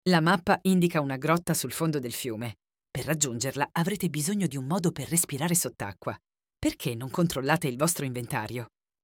La mappa indica una grotta sul fondo del fiume. Per raggiungerla avrete bisogno di un modo per respirare sott'acqua. Perché non controllate il vostro inventario?